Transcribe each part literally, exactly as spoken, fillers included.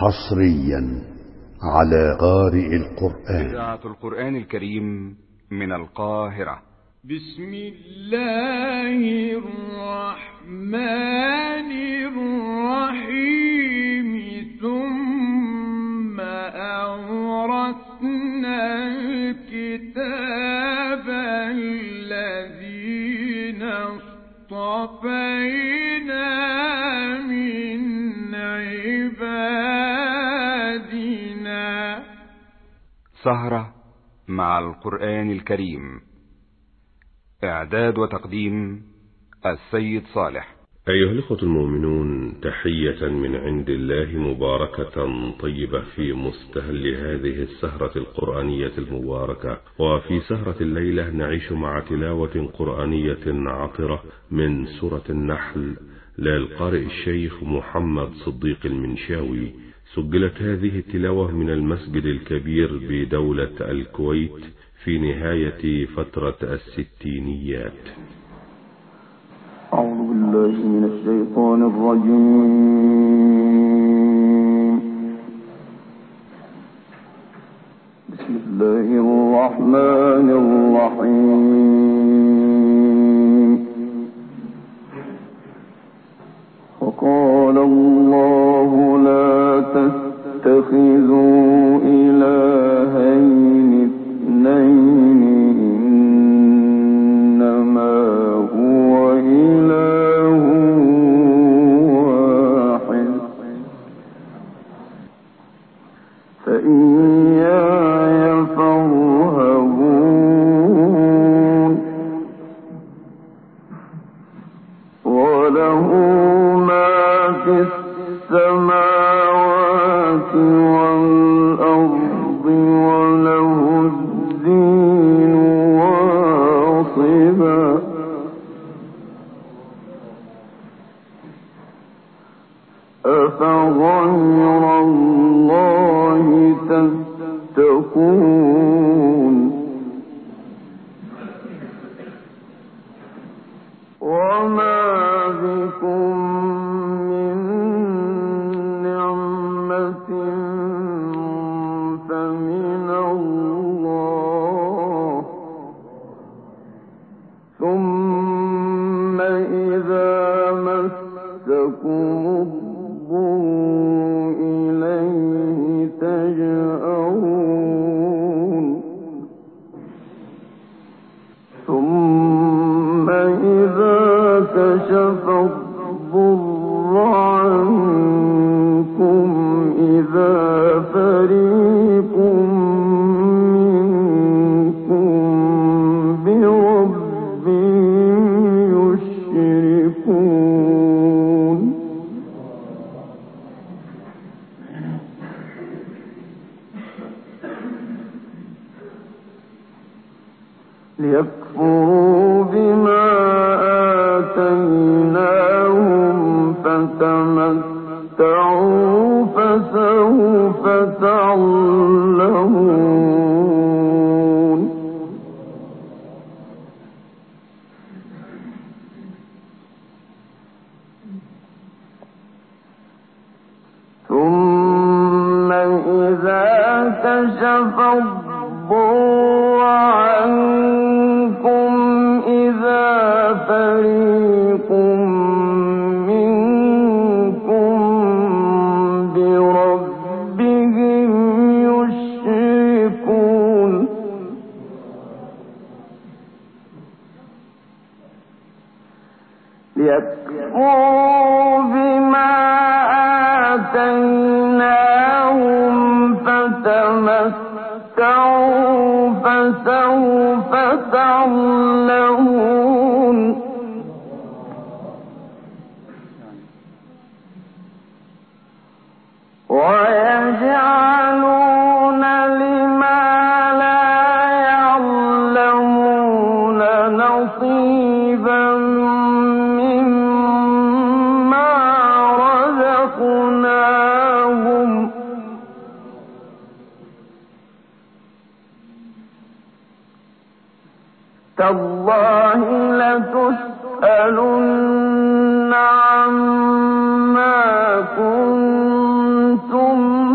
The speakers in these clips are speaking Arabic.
حصريا على قارئ القرآن. إذاعة القرآن الكريم من القاهرة. بسم الله الرحمن الرحيم. ثم أورثنا الكتاب الذين اصطفينا من عبادنا. سهرة مع القرآن الكريم. إعداد وتقديم السيد صالح. أيها الأخوة المؤمنون، تحية من عند الله مباركة طيبة في مستهل هذه السهرة القرآنية المباركة. وفي سهرة الليلة نعيش مع تلاوة قرآنية عطرة من سورة النحل للقارئ الشيخ محمد صديق المنشاوي. سجلت هذه التلاوة من المسجد الكبير بدولة الكويت في نهاية فترة الستينيات. أعوذ بالله من الشيطان الرجيم. بسم الله الرحمن الرحيم. وقال الله لا تتخذوا إلهين اثنين إنما هو إله واحد فإياي فارهبون. وله ما في السماوات والأرض وله الدين واصبا. أفغير الله تتقون. وما بكم من نعمة فمن الله ثم إذا مسكم الضر إليه تجأرون. ثم إذا كشف الضر عنكم إذا فريق منكم بربهم يشركون. ليكفروا بما آتيناهم فتمتعوا فسوف تعلمون. ثم إذا كشف الضر عنكم إذا فريق منكم بربهم يشركون. ليكفروا بما آتيناهم فتمتعوا فسوف تعلمون. ويجعلون لما لا يعلمون نصيبا مما رزقناهم. تالله لتسألن عما كنتم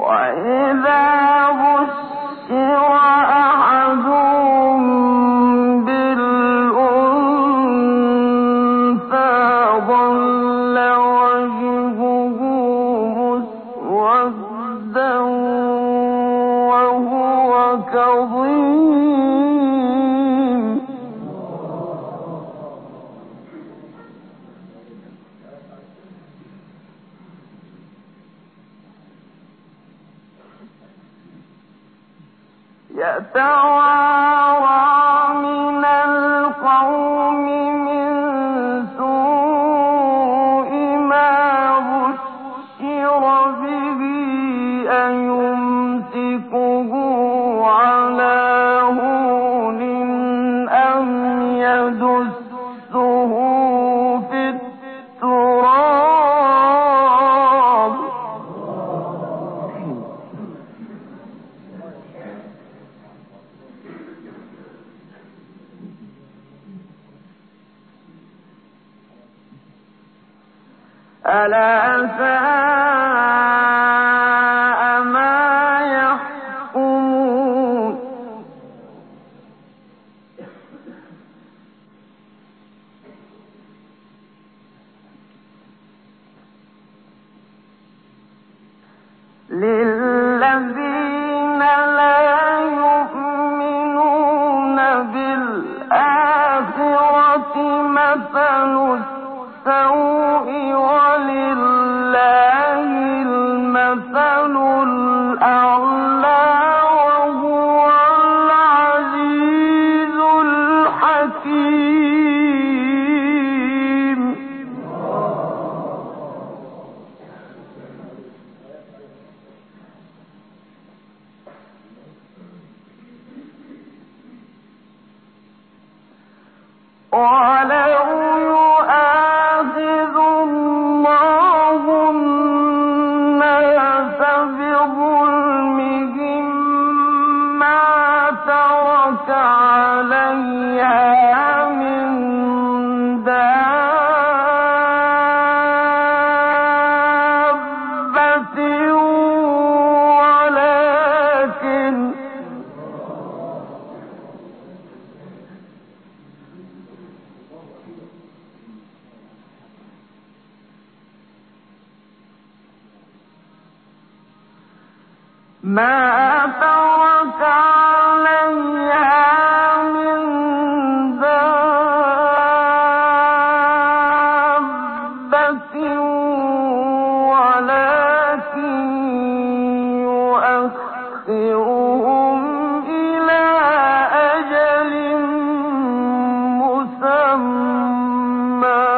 ألا ساء ما يحكمون للذين لا يؤمنون بالآخرة مثل السوء ولله المثل الأعلى وهو العزيز الحكيم. ولو يؤاخذ الله الناس بظلمهم ما ترك عليها من دابة ولكن ما ترك عليها من دابة ولكن يؤخرهم إلى أجل مسمى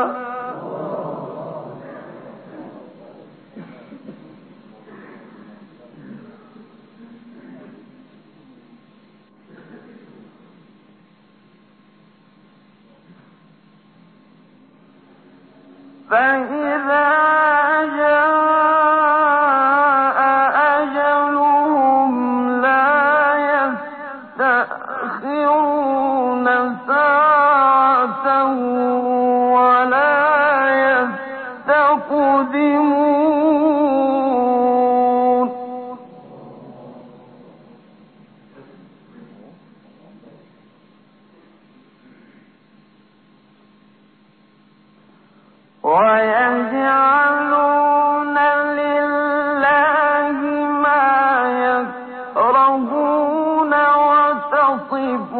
فإذا جاء أجلهم لا يستأخرون ساعة ولا يستقدمون. ويجعلون لله ما يكرهون وتصف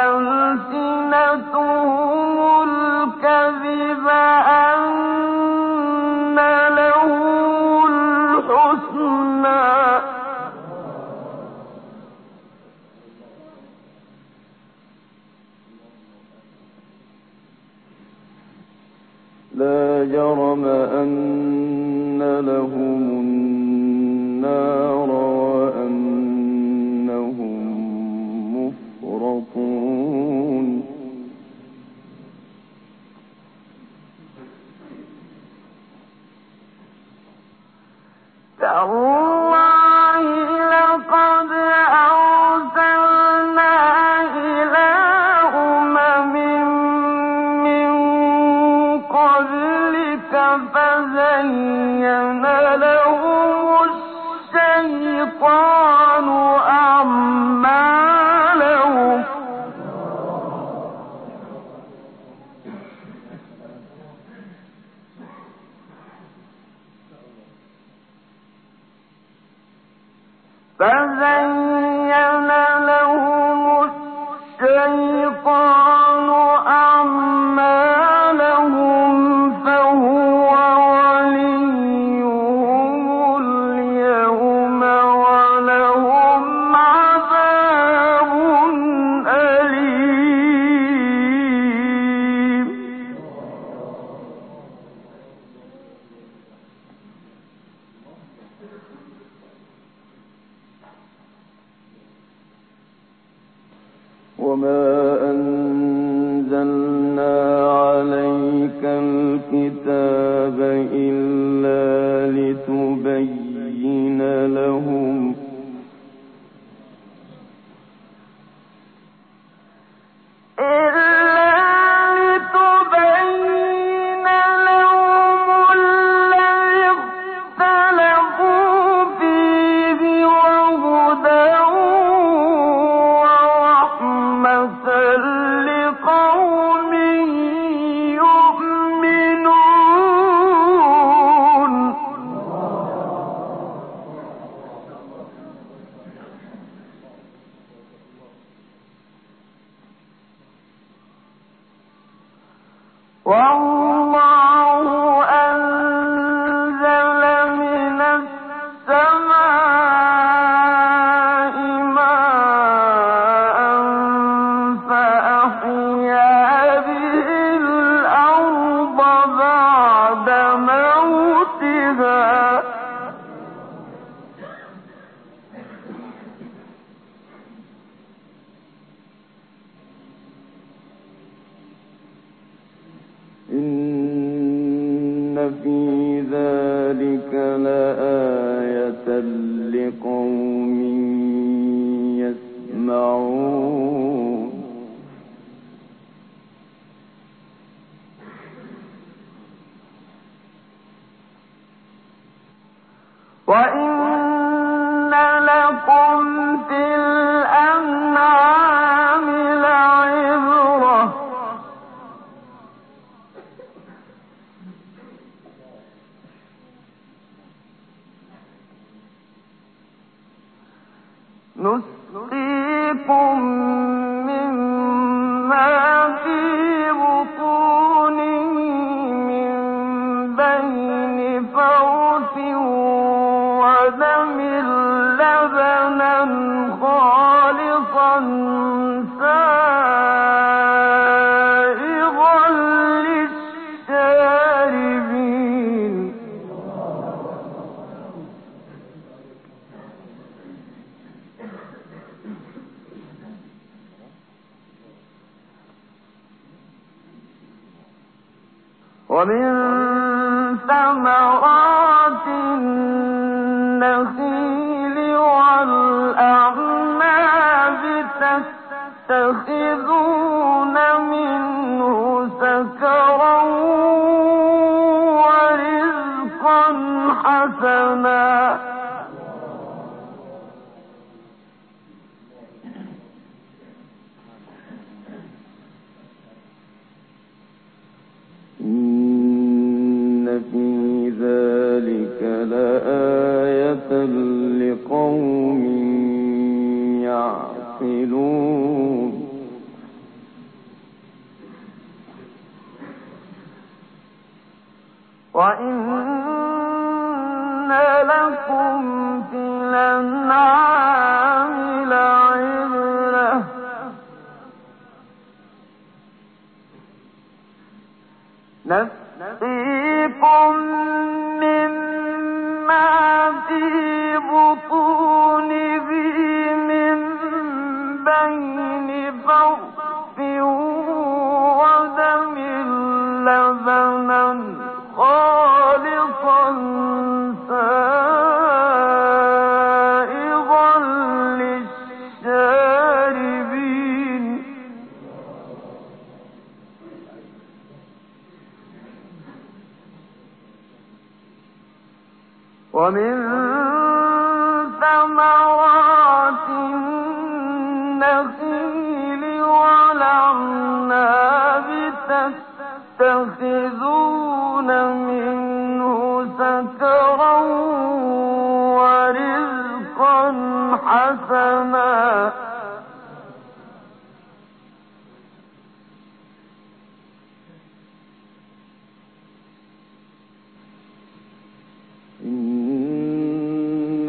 ألسنتهم الكذب أن لهم الحسنى لا جرم أن لهم النار وأنهم مفرطون. تالله لقد أرسلنا إلى أمم من قبلك فزين لهم الشيطان الشيطان أعمالهم فزين لهم الشيطان أعمالهم فهو وليهم اليوم ولهم عذاب أليم. وما أنزلنا عليك الكتاب إلا لتبين لهم والله أنزل من السماء ماء فأحيا به الأرض بعد موتها إن في ذلك لآية لقوم يسمعون. وإن لكم في الأنعام لعبرة نسقيكم مما في بطونه من بين فرث ودم لبنا خالصا سائغا للشاربين. ومن ثمرات النخيل والأعناب تتخذون منه سكرا ورزقا حسنا. إن في ذلك لآية لقوم يعقلون. وإن لكم في الأنعام لعبرة نسقيكم مما في بطونه من بين فرث ودم لبنا خالصا سائغا للشاربين. ومن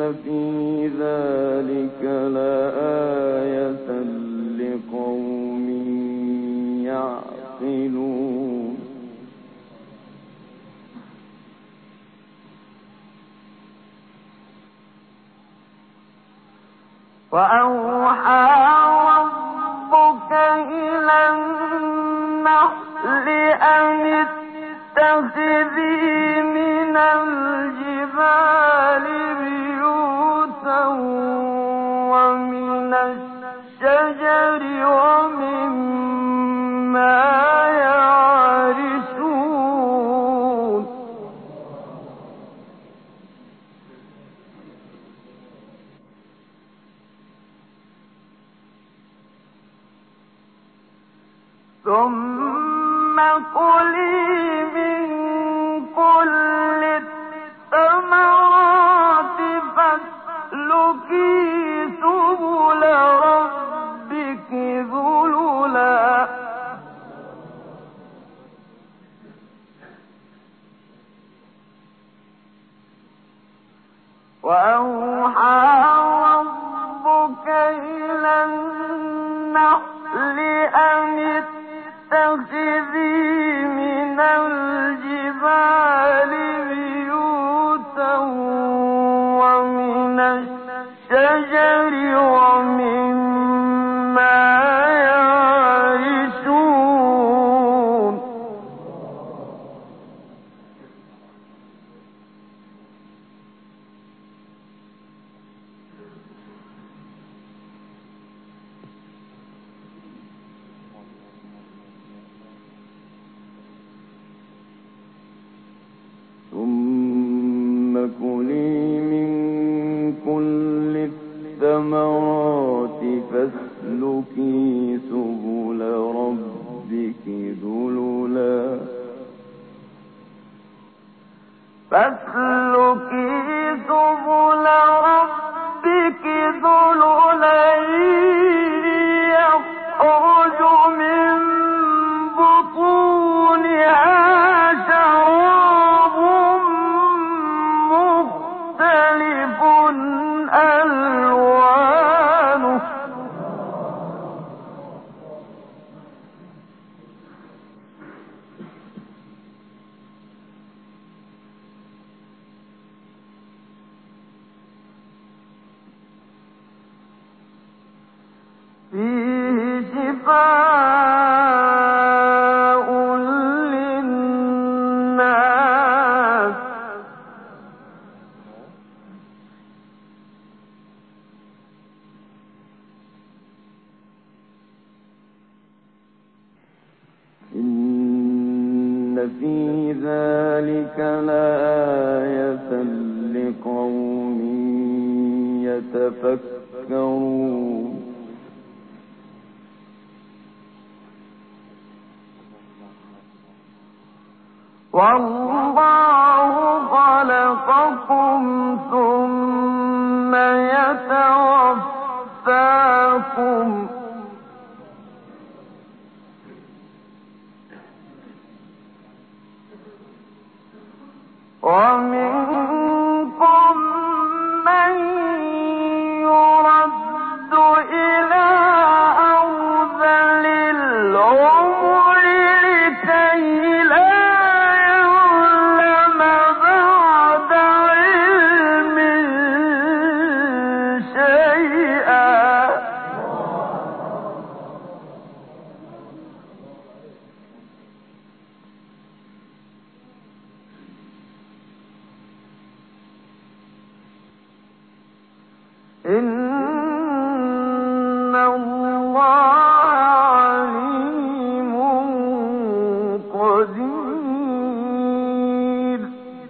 في ذلك لآية لقوم يعقلون وأوحى ربك إلى النحل أن اتخذي من الجبال بيوتا ومن الشجر ومما يعرشون ثم كلي من كل الثمرات فاسلكي سبل ربك ذللا وأوحى ربك إلى النحل أن اتخذي من الجبال بيوتا ومن الشجر ومما يعرشون ثم كلي من كل الثمرات فاسلكي سبل ربك ذللا فاسلكي سبل ربك ذللا يخرج من بطونها شراب مختلف ألوانه فيه شفاء للناس إن في ذلك لآية لقوم يتفكرون والله خلقكم ثم يتوفاكم ومنكم من يرد إلى أرذل العمر لكي لا يعلم بعد علم شيئا إن الله عليم قدير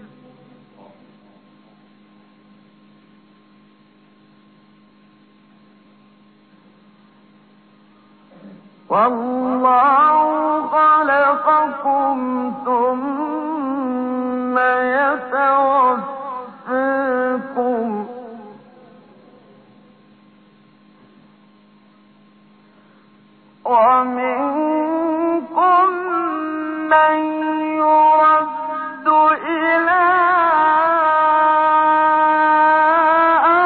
والله خلقكم ثم يتوفاكم ومنكم من يرد إلى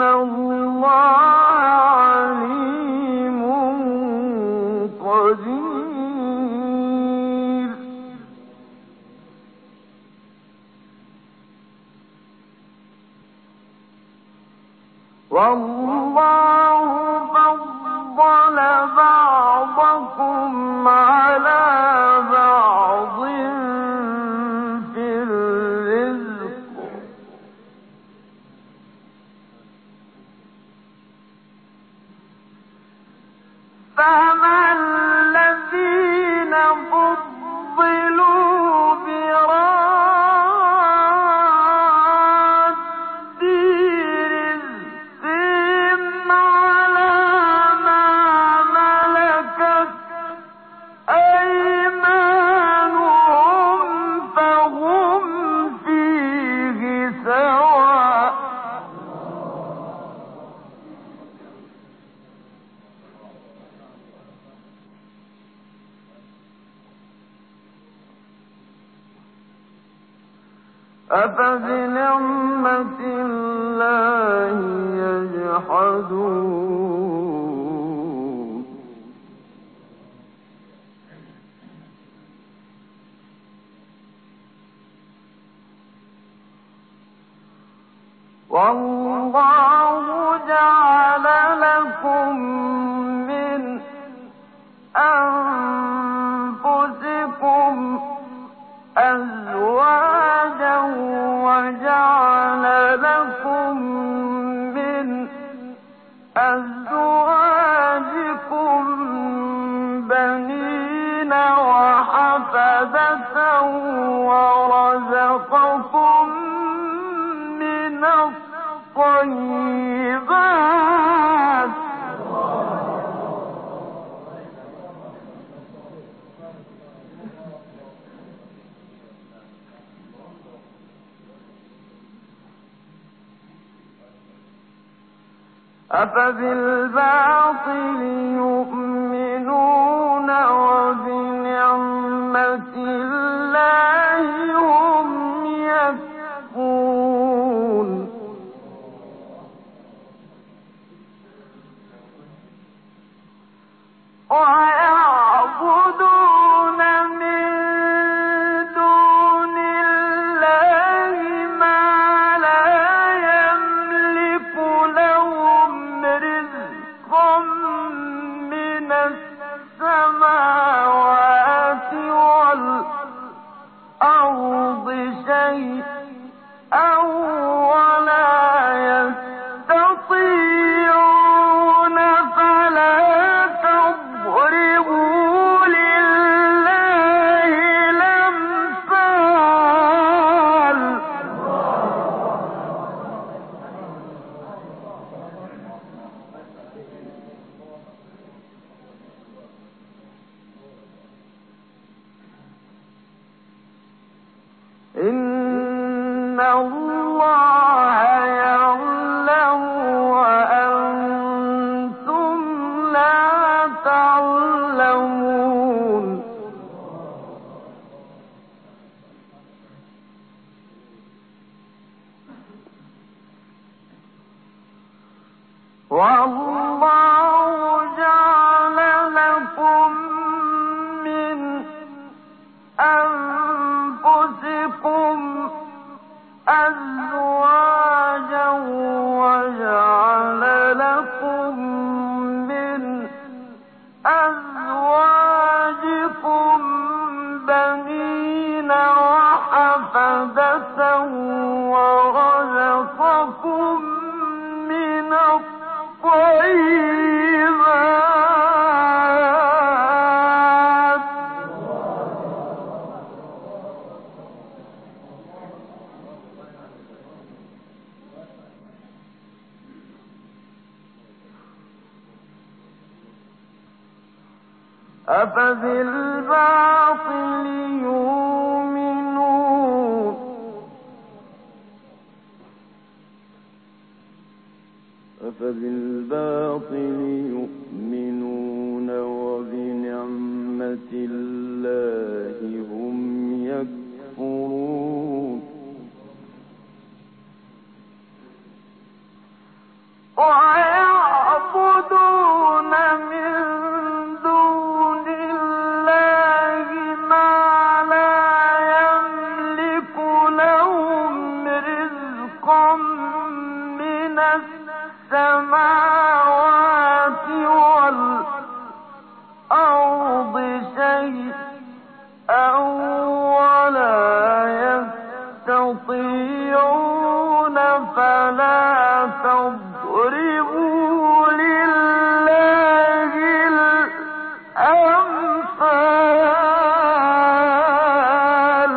الله عليم قدير. والله فضل بعضكم على بعض في الرزق، فما الذين فضلوا براد رزقهم على ما ملكت أيمانهم فهم فيه سواء. أفبنعمة الله يجحدون. والله جعل لكم من أنفسكم أزواجا وجعل لكم من أزواجكم بنين وحفدة ورزقكم من الطيبات أفبالباطل يؤمنون وبنعمة الله هم يكفرون. ويعبدون من دون الله ما لا يملك لهم رزقا من السماوات والأرض شيئا ولا يستطيعون فلا تضربوا لله الأمثال. إن الله يعلم وأنتم لا تعلمون. والله جعل لكم من أنفسكم أزواجا وجعل لكم من أزواجكم بنين وحفدة ورزقكم من الطيبات أفبالباطل يؤمنون أفبالباطل يؤمنون وبنعمة الله هم يكفرون. ويعبدون من دون الله ما لا يملك لهم رزقا من السماوات والأرض شيئا ولا يستطيعون فلا تضربوا لله الأمثال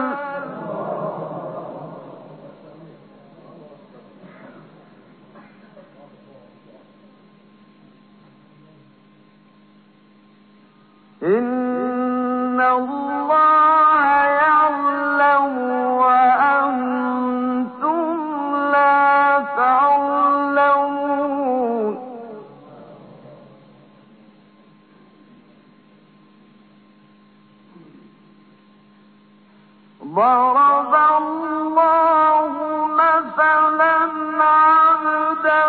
إن الله يعلم وأنتم لا تعلمون ضرب الله مثلا عبدا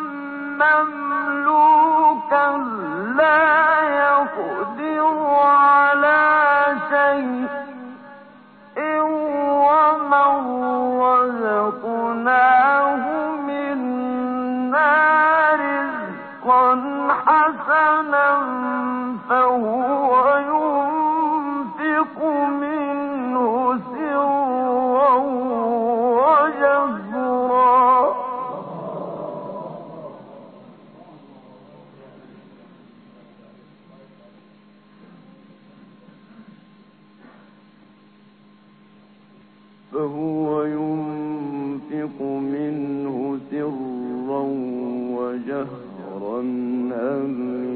مملوكا لا يقدر على شيء ومن رزقناه منا رزقا حسنا فهو ينفق منه سرا وجهرا فهو ينفق منه سرا وجهرا هل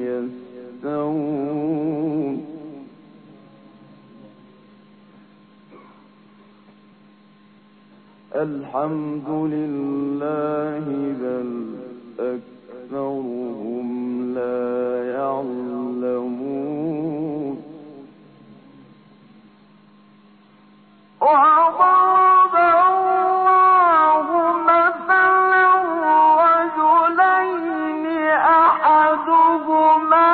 يستوون الحمد لله بل أكثرهم لا يعلمون وضرب الله مثلا رجلين أحدهما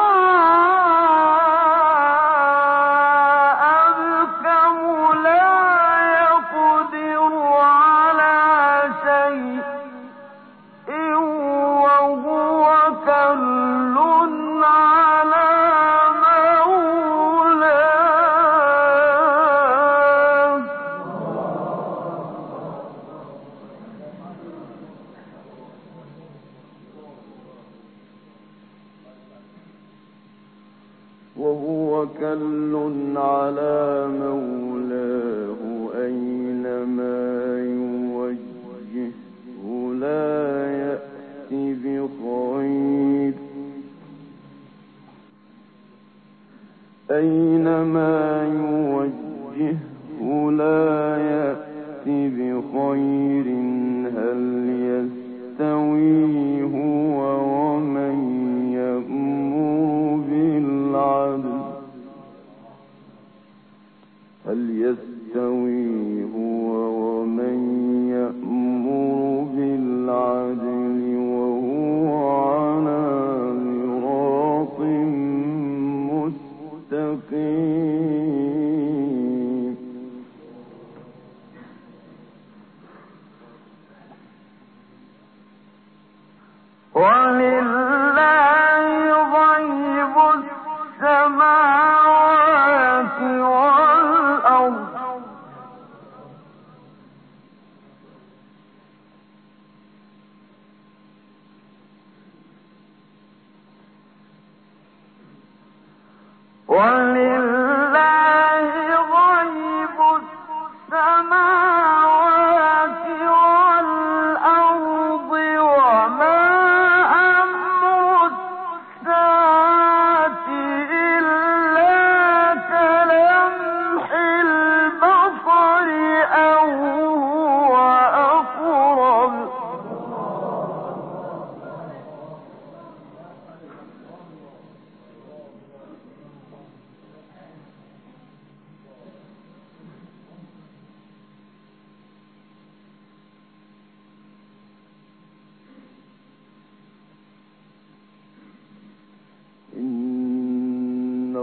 أبكم لا يقدر على شيء وهو كل على وهو كل على مولاه أينما يوجهه لا يأتي بخير أينما يوجهه لا يأتي بخير هل يستوي هو ومن يأمر بالعدل هل يستوي هو ومن يأمر بالعدل وهو على صراط مستقيم ولله غيب السماوات والأرض ولله غيب السماوات والأرض وما أمر الساعة إلا كلمح البصر أو هو أقرب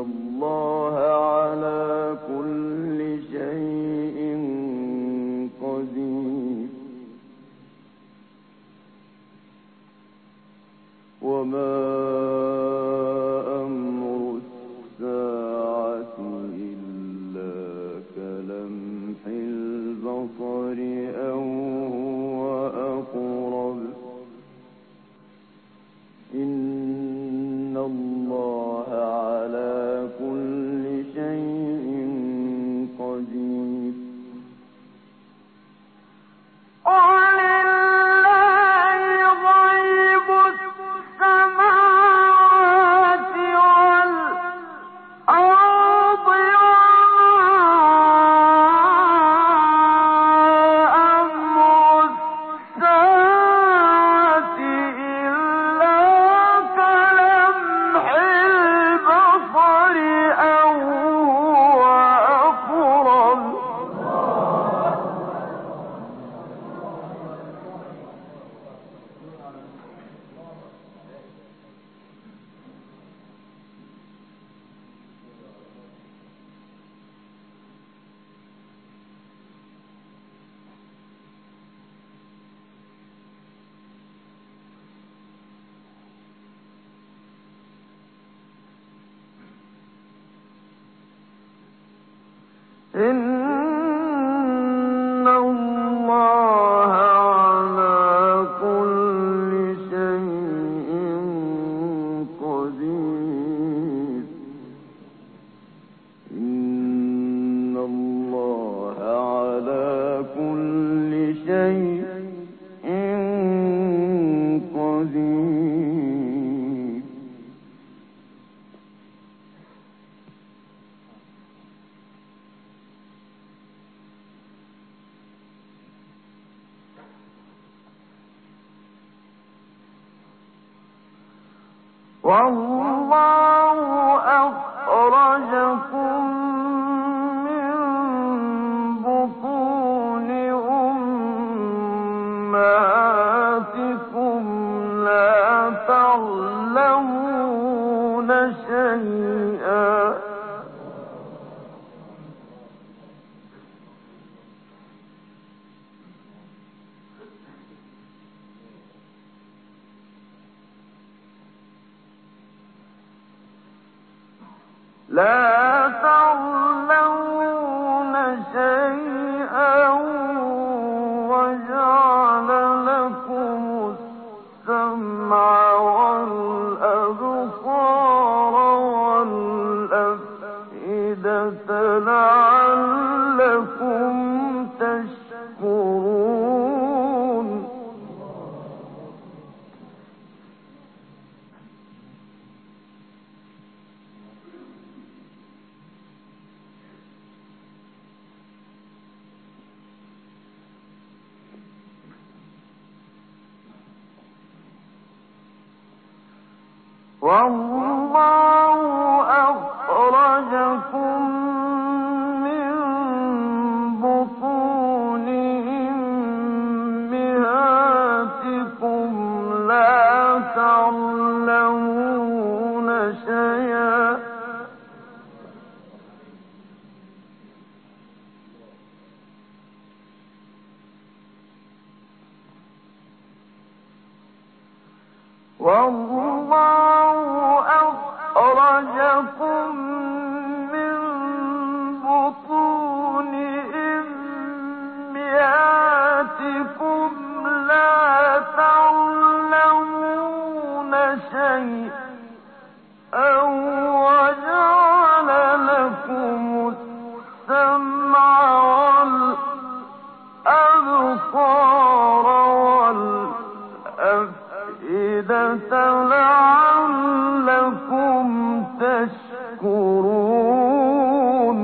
الله على كل شيء قدير وما أمر الساعة إلا كلمح البصر أو هو أقرب إن الله على كل شيء قدير ولله غيب السماوات والأرض إن الله على كل شيء قدير إن الله على كل شيء قدير والله أخرجكم من بطون أمهاتكم لا تعلمون شيئا لا تعلمون شيئا وجعل لكم السمع والأبصار والأفئدة لعلكم تشكرون والله أخرجكم من بطون أمهاتكم لا تعلمون شيئا والله أخرجكم من بطون أمهاتكم لا تعلمون شيئا وجعل لكم السمع والأبصار والأفئدة لعلكم تشكرون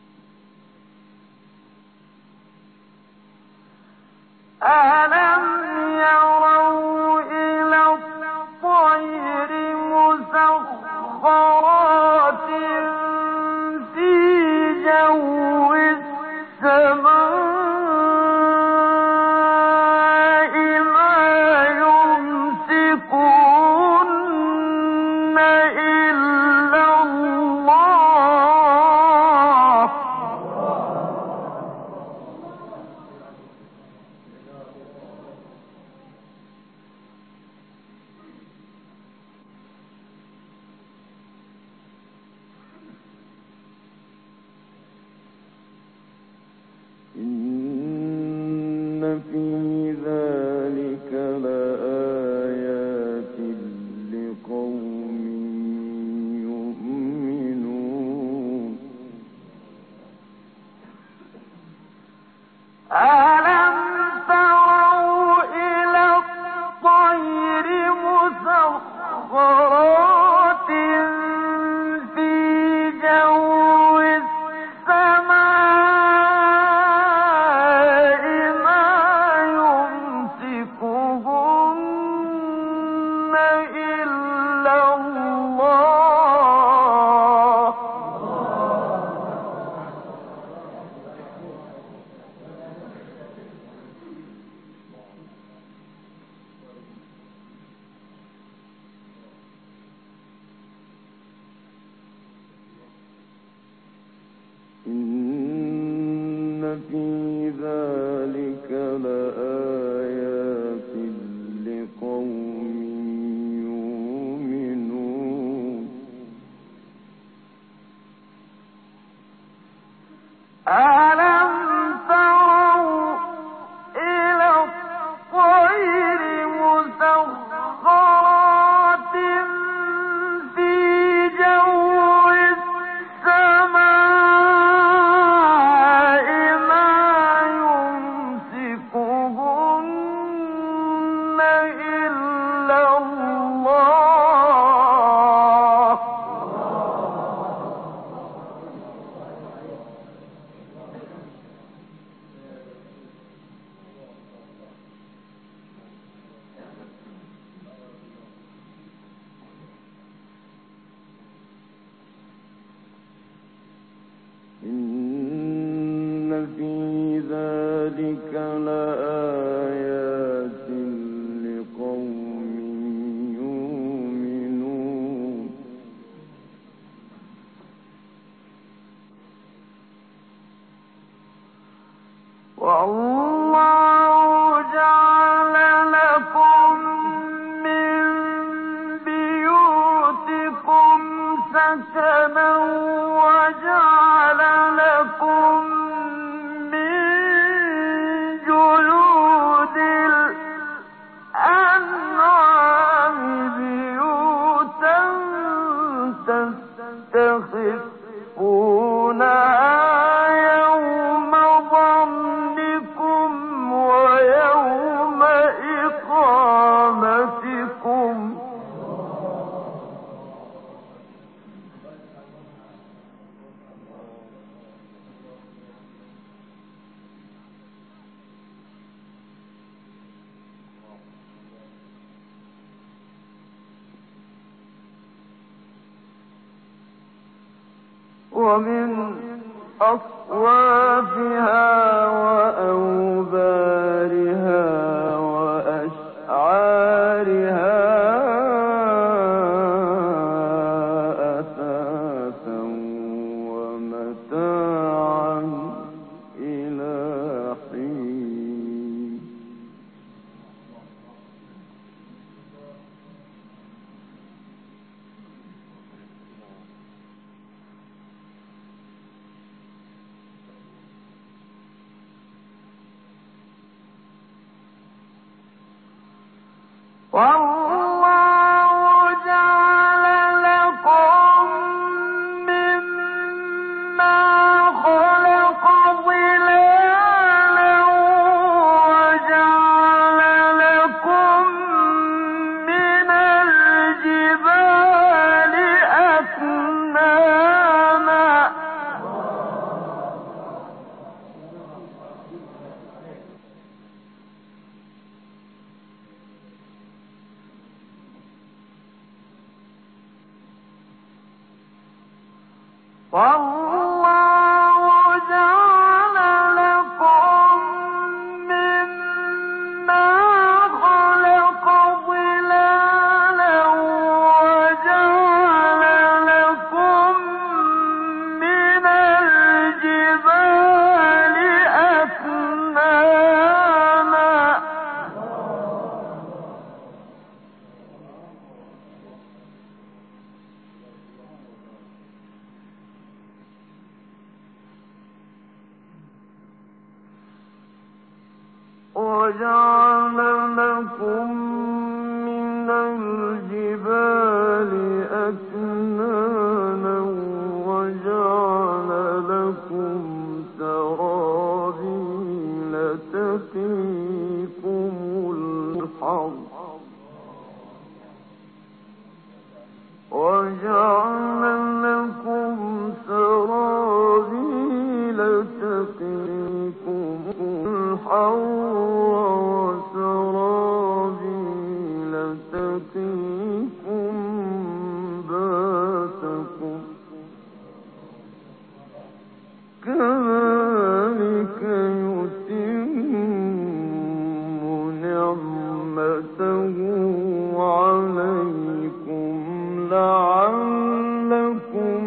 ألم ومن أصوافها وأوبارها وأشعارها أثاثا ومتاعا إلى حين. والله جعل لكم مما خلق ظلالا وجعل لكم من الجبال أكنانا والله جعل لكم مما خلق ظلالا وجعل لكم من الجبال أكنانا وجعل لكم من الجبال أكنانا وجعل لكم سرابيل تقيكم الحر وسرابيل تقيكم باسكم كذلك يتم نعمته عليكم لعلكم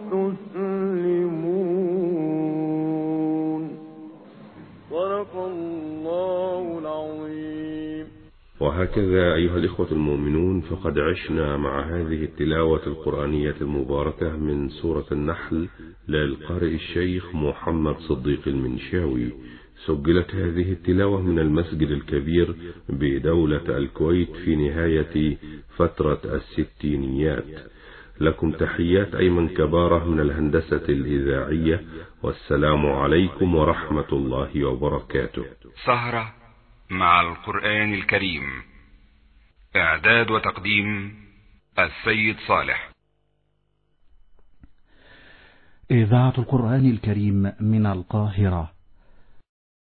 تسلمون. صدق الله العظيم. وهكذا أيها الإخوة المؤمنون، فقد عشنا مع هذه التلاوة القرآنية المباركة من سورة النحل للقارئ الشيخ محمد صديق المنشاوي. سجلت هذه التلاوة من المسجد الكبير بدولة الكويت في نهاية فترة الستينيات. لكم تحيات أيمن كبارة من الهندسة الإذاعية، والسلام عليكم ورحمة الله وبركاته. سهرة مع القرآن الكريم، إعداد وتقديم السيد صالح. إذاعة القرآن الكريم من القاهرة